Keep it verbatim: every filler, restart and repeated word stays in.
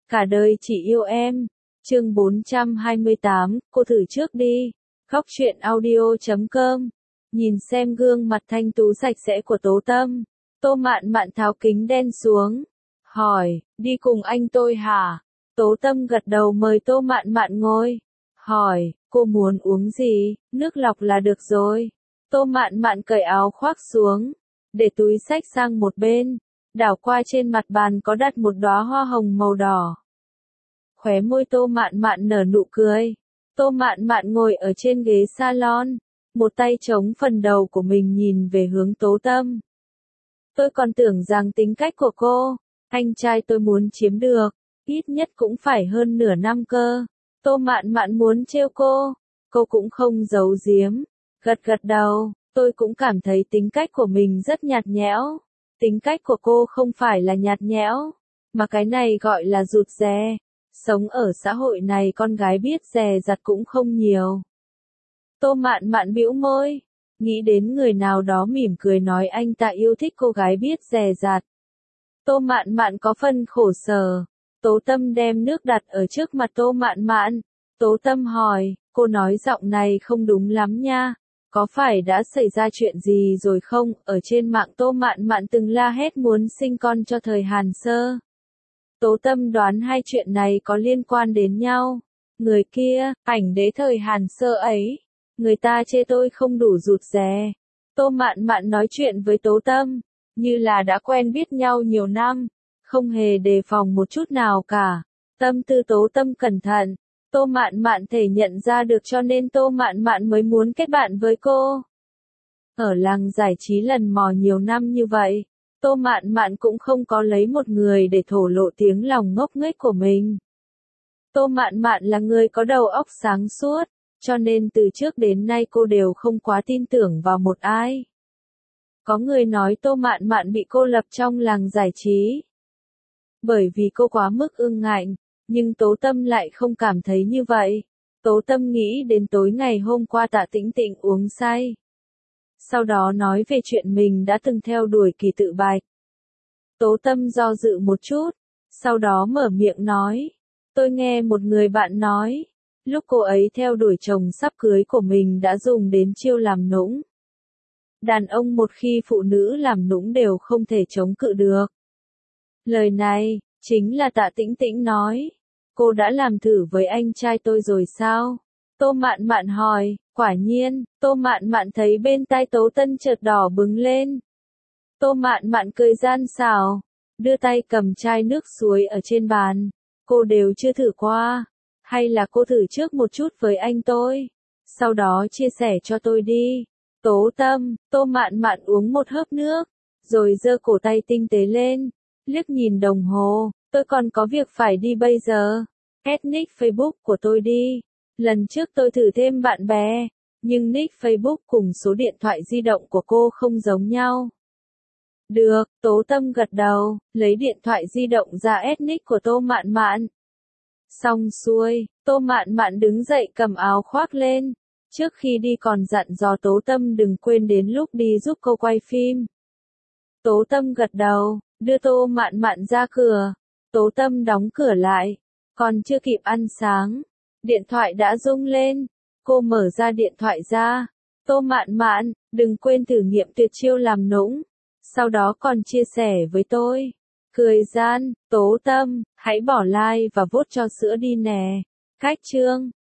Cả đời chỉ yêu em. Chương bốn trăm hai mươi tám, cô thử trước đi. Khóc chuyện audio chấm com. Nhìn xem gương mặt thanh tú sạch sẽ của Tố Tâm. Tô Mạn Mạn tháo kính đen xuống. Hỏi, đi cùng anh tôi hả? Tố Tâm gật đầu mời Tô Mạn Mạn ngồi. Hỏi, cô muốn uống gì? Nước lọc là được rồi. Tô Mạn Mạn cởi áo khoác xuống. Để túi xách sang một bên. Đảo qua trên mặt bàn có đặt một đóa hoa hồng màu đỏ. Khóe môi Tô Mạn Mạn nở nụ cười. Tô Mạn Mạn ngồi ở trên ghế salon. Một tay chống phần đầu của mình nhìn về hướng Tố Tâm. Tôi còn tưởng rằng tính cách của cô, anh trai tôi muốn chiếm được, ít nhất cũng phải hơn nửa năm cơ. Tô Mạn Mạn muốn trêu cô, cô cũng không giấu giếm, gật gật đầu, tôi cũng cảm thấy tính cách của mình rất nhạt nhẽo. Tính cách của cô không phải là nhạt nhẽo, mà cái này gọi là rụt rè. Sống ở xã hội này con gái biết dè dặt cũng không nhiều. Tô Mạn Mạn bĩu môi, nghĩ đến người nào đó mỉm cười nói anh ta yêu thích cô gái biết dè dặt. Tô Mạn Mạn có phần khổ sở. Tố Tâm đem nước đặt ở trước mặt Tô Mạn Mạn. Tố Tâm hỏi, cô nói giọng này không đúng lắm nha. Có phải đã xảy ra chuyện gì rồi không? Ở trên mạng Tô Mạn Mạn từng la hét muốn sinh con cho thời Hàn Sơ. Tố Tâm đoán hai chuyện này có liên quan đến nhau. Người kia, ảnh đế thời Hàn Sơ ấy. Người ta chê tôi không đủ rụt rè. Tô Mạn Mạn nói chuyện với Tố Tâm, như là đã quen biết nhau nhiều năm, không hề đề phòng một chút nào cả. Tâm tư Tố Tâm cẩn thận, Tô Mạn Mạn thể nhận ra được cho nên Tô Mạn Mạn mới muốn kết bạn với cô. Ở làng giải trí lần mò nhiều năm như vậy, Tô Mạn Mạn cũng không có lấy một người để thổ lộ tiếng lòng ngốc nghếch của mình. Tô Mạn Mạn là người có đầu óc sáng suốt, cho nên từ trước đến nay cô đều không quá tin tưởng vào một ai. Có người nói Tô Mạn Mạn bị cô lập trong làng giải trí, bởi vì cô quá mức ương ngạnh, nhưng Tố Tâm lại không cảm thấy như vậy. Tố Tâm nghĩ đến tối ngày hôm qua Tạ Tĩnh Tĩnh uống say. Sau đó nói về chuyện mình đã từng theo đuổi Kỳ Tự Bạch. Tố Tâm do dự một chút, sau đó mở miệng nói, tôi nghe một người bạn nói, lúc cô ấy theo đuổi chồng sắp cưới của mình đã dùng đến chiêu làm nũng. Đàn ông một khi phụ nữ làm nũng đều không thể chống cự được. Lời này, chính là Tạ Tĩnh Tĩnh nói. Cô đã làm thử với anh trai tôi rồi sao? Tô Mạn Mạn hỏi, quả nhiên, Tô Mạn Mạn thấy bên tai Tố Tâm chợt đỏ bừng lên. Tô Mạn Mạn cười gian xảo, đưa tay cầm chai nước suối ở trên bàn. Cô đều chưa thử qua. Hay là cô thử trước một chút với anh tôi, sau đó chia sẻ cho tôi đi. Tố Tâm, Tô Mạn Mạn uống một hớp nước, rồi giơ cổ tay tinh tế lên, liếc nhìn đồng hồ, tôi còn có việc phải đi bây giờ. Add nick Facebook của tôi đi. Lần trước tôi thử thêm bạn bè, nhưng nick Facebook cùng số điện thoại di động của cô không giống nhau. Được, Tố Tâm gật đầu, lấy điện thoại di động ra add nick của Tô Mạn Mạn. Xong xuôi, Tô Mạn Mạn đứng dậy cầm áo khoác lên. Trước khi đi còn dặn dò Tố Tâm đừng quên đến lúc đi giúp cô quay phim. Tố Tâm gật đầu, đưa Tô Mạn Mạn ra cửa. Tố Tâm đóng cửa lại. Còn chưa kịp ăn sáng, điện thoại đã rung lên. Cô mở ra điện thoại ra. Tô Mạn Mạn, đừng quên thử nghiệm tuyệt chiêu làm nũng. Sau đó còn chia sẻ với tôi. Cười gian, Tố Tâm, hãy bỏ like và vote cho sữa đi nè. Cách chương